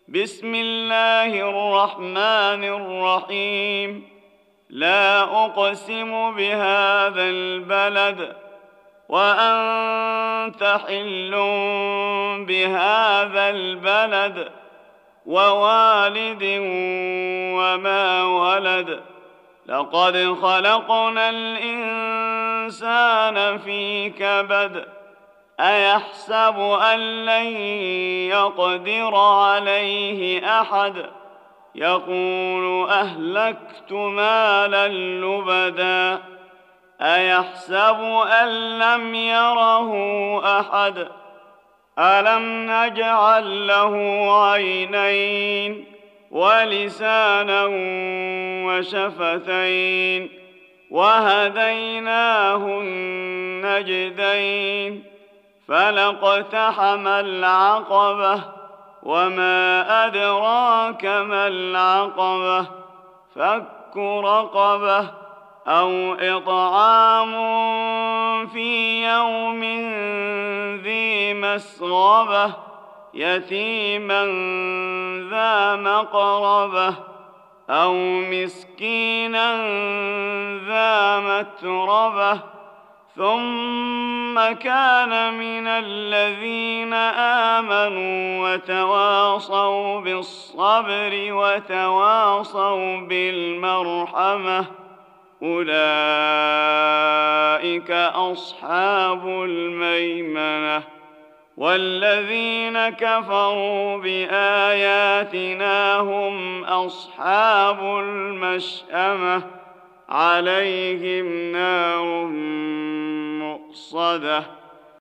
بسم الله الرحمن الرحيم. لا أقسم بهذا البلد وأنت حل بهذا البلد ووالد وما ولد. لقد خلقنا الإنسان في كبد. أيحسب أن لن يقدر عليه أحد. يقول أهلكت مالا لبدا. أيحسب أن لم يره أحد. ألم نجعل له عينين ولسانا وشفتين وهديناه النجدين. فلاقتحم العقبة وما أدراك ما العقبة. فك رقبة أو إطعام في يوم ذي مسغبة يتيما ذا مقربة أو مسكينا ذا متربة. ثم كان من الذين آمنوا وتواصوا بالصبر وتواصوا بالمرحمة. أولئك أصحاب الميمنة. والذين كفروا بآياتنا هم أصحاب المشأمة. عليهم نار مؤصدة.